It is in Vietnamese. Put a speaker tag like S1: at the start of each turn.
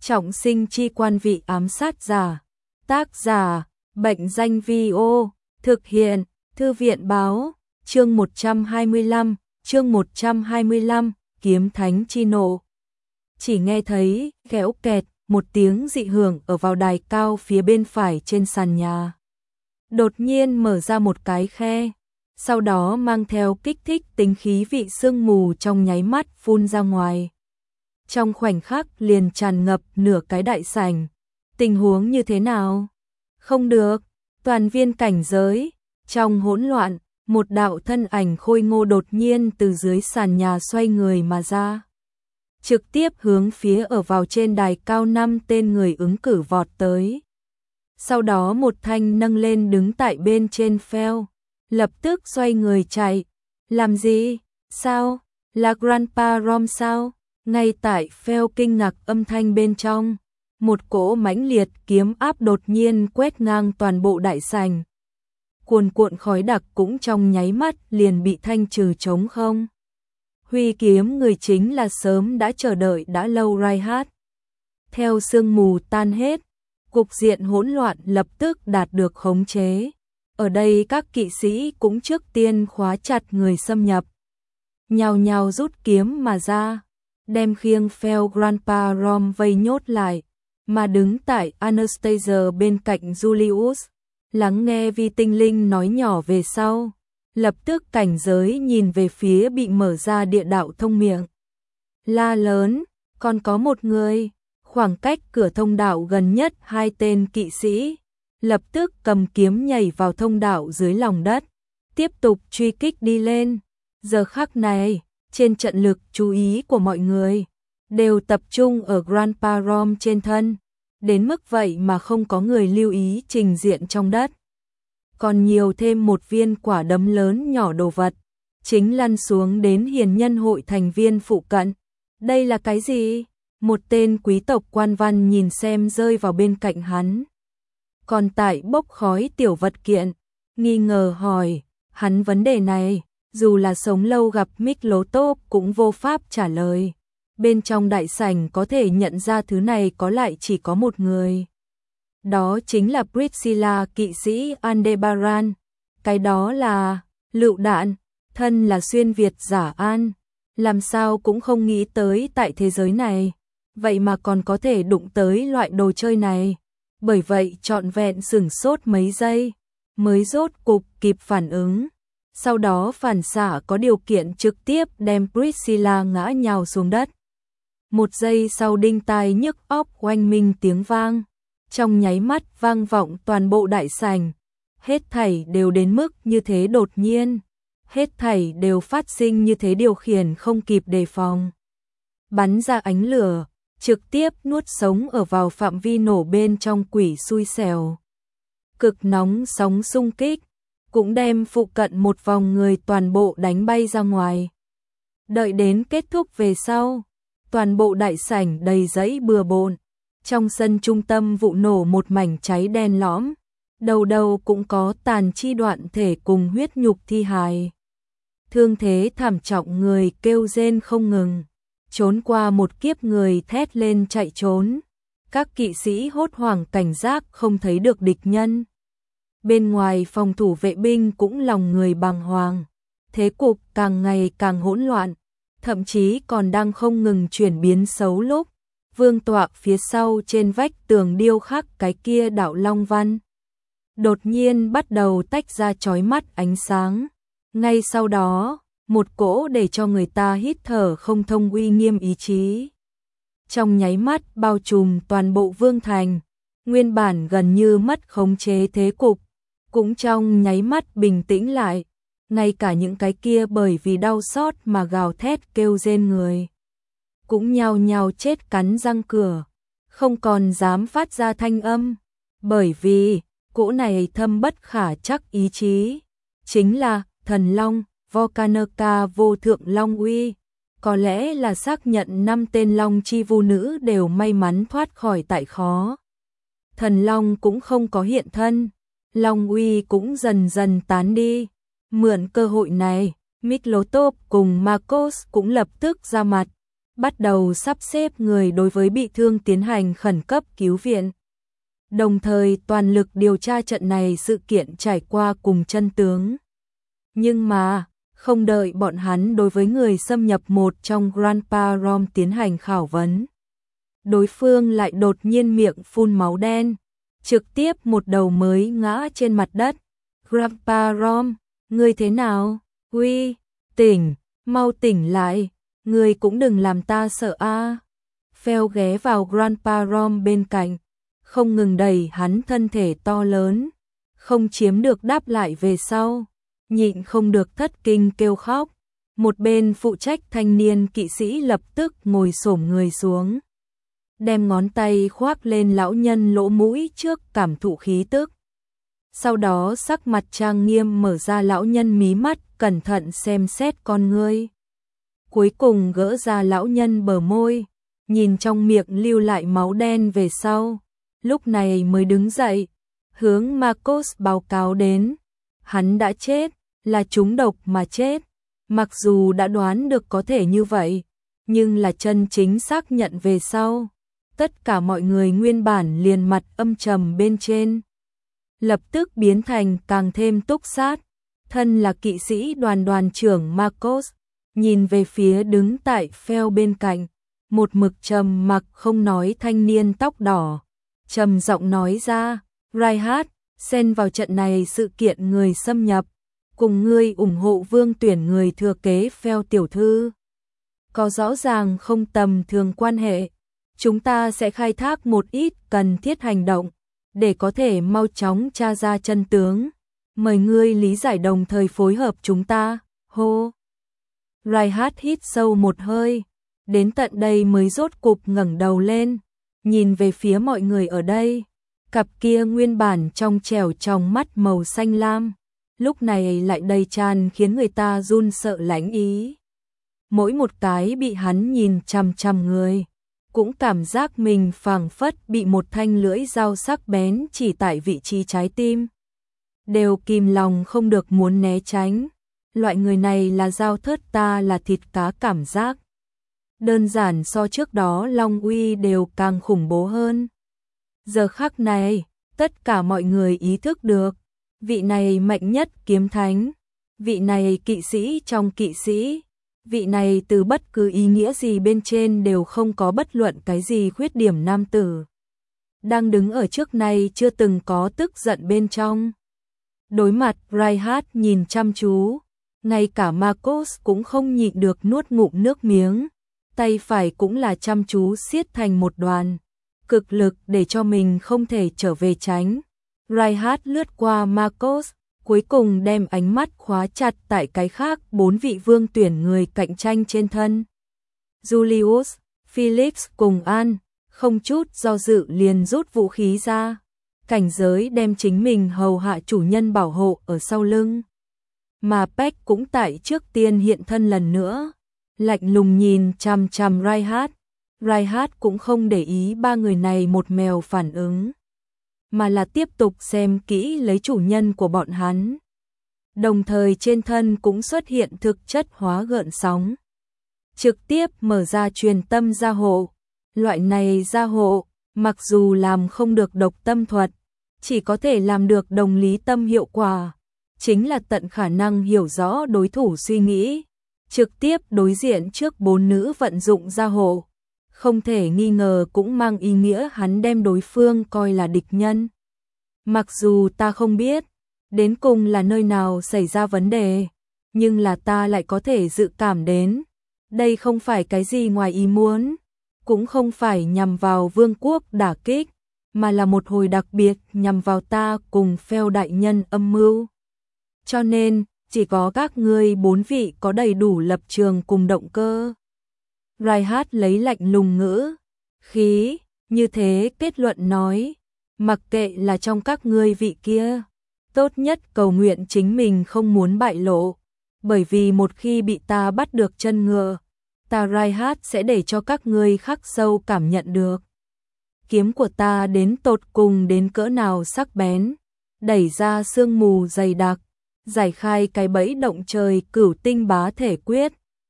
S1: Trọng sinh chi quan vị ám sát giả. Tác giả, Bệnh danh Vi-ô, thực hiện, Thư viện báo, chương 125, kiếm thánh chi nộ. Chỉ nghe thấy, kéo kẹt, một tiếng dị hưởng ở vào đài cao phía bên phải trên sàn nhà. Đột nhiên mở ra một cái khe, sau đó mang theo kích thích tính khí vị sương mù trong nháy mắt phun ra ngoài. Trong khoảnh khắc liền tràn ngập nửa cái đại sảnh. Tình huống như thế nào? Không được, toàn viên cảnh giới. Trong hỗn loạn, một đạo thân ảnh khôi ngô đột nhiên từ dưới sàn nhà xoay người mà ra. Trực tiếp hướng phía ở vào trên đài cao 5 tên người ứng cử vọt tới. Sau đó một thanh nâng lên đứng tại bên trên pheo, lập tức xoay người chạy. Làm gì? Sao? Là Grandpa Rom sao? Ngay tại pheo kinh ngạc âm thanh bên trong, một cỗ mãnh liệt kiếm áp đột nhiên quét ngang toàn bộ đại sảnh. Cuồn cuộn khói đặc cũng trong nháy mắt liền bị thanh trừ trống không. Huy kiếm người chính là sớm đã chờ đợi đã lâu Reinhardt. Theo sương mù tan hết, cục diện hỗn loạn lập tức đạt được khống chế. Ở đây các kỵ sĩ cũng trước tiên khóa chặt người xâm nhập. Nhào nhào rút kiếm mà ra, đem khiêng pheo Grandpa Rom vây nhốt lại, mà đứng tại Anastasia bên cạnh Julius, lắng nghe Vi tinh linh nói nhỏ về sau, lập tức cảnh giới nhìn về phía bị mở ra địa đạo thông miệng. La lớn, còn có một người, khoảng cách cửa thông đạo gần nhất 2 tên kỵ sĩ, lập tức cầm kiếm nhảy vào thông đạo dưới lòng đất, tiếp tục truy kích đi lên. Giờ khắc này, trên trận lực chú ý của mọi người đều tập trung ở Grandpa Rom trên thân, đến mức vậy mà không có người lưu ý trình diện trong đất. Còn nhiều thêm một viên quả đấm lớn nhỏ đồ vật, chính lăn xuống đến hiền nhân hội thành viên phụ cận. Đây là cái gì? Một tên quý tộc quan văn nhìn xem rơi vào bên cạnh hắn. Còn tại bốc khói tiểu vật kiện, nghi ngờ hỏi, hắn vấn đề này, dù là sống lâu gặp Miklotov cũng vô pháp trả lời. Bên trong đại sảnh có thể nhận ra thứ này có lại chỉ có một người. Đó chính là Priscilla kỵ sĩ Aldebaran. Cái đó là lựu đạn, thân là xuyên Việt giả An. Làm sao cũng không nghĩ tới tại thế giới này, vậy mà còn có thể đụng tới loại đồ chơi này. Bởi vậy trọn vẹn sửng sốt mấy giây, mới rốt cục kịp phản ứng. Sau đó phản xạ có điều kiện trực tiếp đem Priscilla ngã nhào xuống đất. Một giây sau đinh tai nhức óc oanh minh tiếng vang, trong nháy mắt vang vọng toàn bộ đại sảnh. Hết thảy đều đến mức như thế đột nhiên, hết thảy đều phát sinh như thế điều khiển không kịp đề phòng. Bắn ra ánh lửa, trực tiếp nuốt sống ở vào phạm vi nổ bên trong quỷ xui xẻo. Cực nóng sóng xung kích, cũng đem phụ cận một vòng người toàn bộ đánh bay ra ngoài. Đợi đến kết thúc về sau, toàn bộ đại sảnh đầy giấy bừa bộn. Trong sân trung tâm vụ nổ một mảnh cháy đen lõm, đầu đầu cũng có tàn chi đoạn thể cùng huyết nhục thi hài. Thương thế thảm trọng người kêu rên không ngừng, trốn qua một kiếp người thét lên chạy trốn. Các kỵ sĩ hốt hoảng cảnh giác không thấy được địch nhân. Bên ngoài phòng thủ vệ binh cũng lòng người bàng hoàng, thế cục càng ngày càng hỗn loạn, thậm chí còn đang không ngừng chuyển biến xấu lúc. Vương tọa phía sau trên vách tường điêu khắc cái kia đạo long văn, đột nhiên bắt đầu tách ra chói mắt ánh sáng. Ngay sau đó, một cỗ để cho người ta hít thở không thông uy nghiêm ý chí, trong nháy mắt bao trùm toàn bộ vương thành. Nguyên bản gần như mất khống chế thế cục, cũng trong nháy mắt bình tĩnh lại. Ngay cả những cái kia bởi vì đau xót mà gào thét kêu rên người, cũng nhao nhao chết cắn răng cửa, không còn dám phát ra thanh âm. Bởi vì, cỗ này thâm bất khả chắc ý chí, chính là thần long, Volcanica vô thượng long uy. Có lẽ là xác nhận 5 tên long chi vu nữ đều may mắn thoát khỏi tại khó. Thần long cũng không có hiện thân, long uy cũng dần dần tán đi. Mượn cơ hội này, Miklotov cùng Marcos cũng lập tức ra mặt, bắt đầu sắp xếp người đối với bị thương tiến hành khẩn cấp cứu viện. Đồng thời toàn lực điều tra trận này sự kiện trải qua cùng chân tướng. Nhưng mà, không đợi bọn hắn đối với người xâm nhập một trong Grandpa Rom tiến hành khảo vấn. Đối phương lại đột nhiên miệng phun máu đen, trực tiếp một đầu mới ngã trên mặt đất. Grandpa Rom, ngươi thế nào? Uy, tỉnh, mau tỉnh lại, ngươi cũng đừng làm ta sợ a. Phèo ghé vào Grandpa Rom bên cạnh, không ngừng đẩy hắn thân thể to lớn, không chiếm được đáp lại về sau, nhịn không được thất kinh kêu khóc. Một bên phụ trách thanh niên kỵ sĩ lập tức ngồi xổm người xuống, đem ngón tay khoác lên lão nhân lỗ mũi trước cảm thụ khí tức. Sau đó sắc mặt trang nghiêm mở ra lão nhân mí mắt, cẩn thận xem xét con ngươi. Cuối cùng gỡ ra lão nhân bờ môi, nhìn trong miệng lưu lại máu đen về sau, lúc này mới đứng dậy, hướng Marcos báo cáo đến. Hắn đã chết, là trúng độc mà chết. Mặc dù đã đoán được có thể như vậy, nhưng là chân chính xác nhận về sau. Tất cả mọi người nguyên bản liền mặt âm trầm bên trên, lập tức biến thành càng thêm túc sát. Thân là kỵ sĩ đoàn trưởng Marcos, nhìn về phía đứng tại phèo bên cạnh, một mực trầm mặc không nói thanh niên tóc đỏ, trầm giọng nói ra, Reinhardt, xen vào trận này sự kiện người xâm nhập, cùng ngươi ủng hộ vương tuyển người thừa kế phèo tiểu thư. Có rõ ràng không tầm thường quan hệ, chúng ta sẽ khai thác một ít cần thiết hành động, để có thể mau chóng tra ra chân tướng. Mời ngươi lý giải đồng thời phối hợp chúng ta, hô. Reinhardt hít sâu một hơi, đến tận đây mới rốt cục ngẩng đầu lên, nhìn về phía mọi người ở đây. Cặp kia nguyên bản trong trẻo trong mắt màu xanh lam, lúc này lại đầy tràn khiến người ta run sợ lãnh ý. Mỗi một cái bị hắn nhìn chằm chằm người, cũng cảm giác mình phảng phất bị một thanh lưỡi dao sắc bén chỉ tại vị trí trái tim. Đều kìm lòng không được muốn né tránh. Loại người này là dao thớt, ta là thịt cá cảm giác. Đơn giản so trước đó Long Uy đều càng khủng bố hơn. Giờ khắc này, tất cả mọi người ý thức được, vị này mạnh nhất kiếm thánh, vị này kỵ sĩ trong kỵ sĩ, vị này từ bất cứ ý nghĩa gì bên trên đều không có bất luận cái gì khuyết điểm nam tử. Đang đứng ở trước này chưa từng có tức giận bên trong. Đối mặt Reinhardt nhìn chăm chú, ngay cả Marcos cũng không nhịn được nuốt ngụm nước miếng, tay phải cũng là chăm chú siết thành một đoàn, cực lực để cho mình không thể trở về tránh. Reinhardt lướt qua Marcos, cuối cùng đem ánh mắt khóa chặt tại cái khác 4 vị vương tuyển người cạnh tranh trên thân. Julius, Phillips cùng An, không chút do dự liền rút vũ khí ra, cảnh giới đem chính mình hầu hạ chủ nhân bảo hộ ở sau lưng. Mà Peck cũng tại trước tiên hiện thân lần nữa, lạnh lùng nhìn chằm chằm Reinhardt. Reinhardt cũng không để ý ba người này một mèo phản ứng, mà là tiếp tục xem kỹ lấy chủ nhân của bọn hắn. Đồng thời trên thân cũng xuất hiện thực chất hóa gợn sóng. Trực tiếp mở ra truyền tâm gia hộ. Loại này gia hộ, mặc dù làm không được độc tâm thuật, chỉ có thể làm được đồng lý tâm hiệu quả. Chính là tận khả năng hiểu rõ đối thủ suy nghĩ. Trực tiếp đối diện trước 4 nữ vận dụng gia hộ. Không thể nghi ngờ cũng mang ý nghĩa hắn đem đối phương coi là địch nhân. Mặc dù ta không biết đến cùng là nơi nào xảy ra vấn đề, nhưng là ta lại có thể dự cảm đến. Đây không phải cái gì ngoài ý muốn, cũng không phải nhằm vào vương quốc đả kích, mà là một hồi đặc biệt nhằm vào ta cùng phèo đại nhân âm mưu. Cho nên, chỉ có các ngươi 4 vị có đầy đủ lập trường cùng động cơ. Reinhardt lấy lạnh lùng ngữ khí như thế kết luận nói, mặc kệ là trong các ngươi vị kia, tốt nhất cầu nguyện chính mình không muốn bại lộ, bởi vì một khi bị ta bắt được chân ngựa, ta Reinhardt sẽ để cho các ngươi khắc sâu cảm nhận được. Kiếm của ta đến tột cùng đến cỡ nào sắc bén, đẩy ra sương mù dày đặc, giải khai cái bẫy động trời cửu tinh bá thể quyết,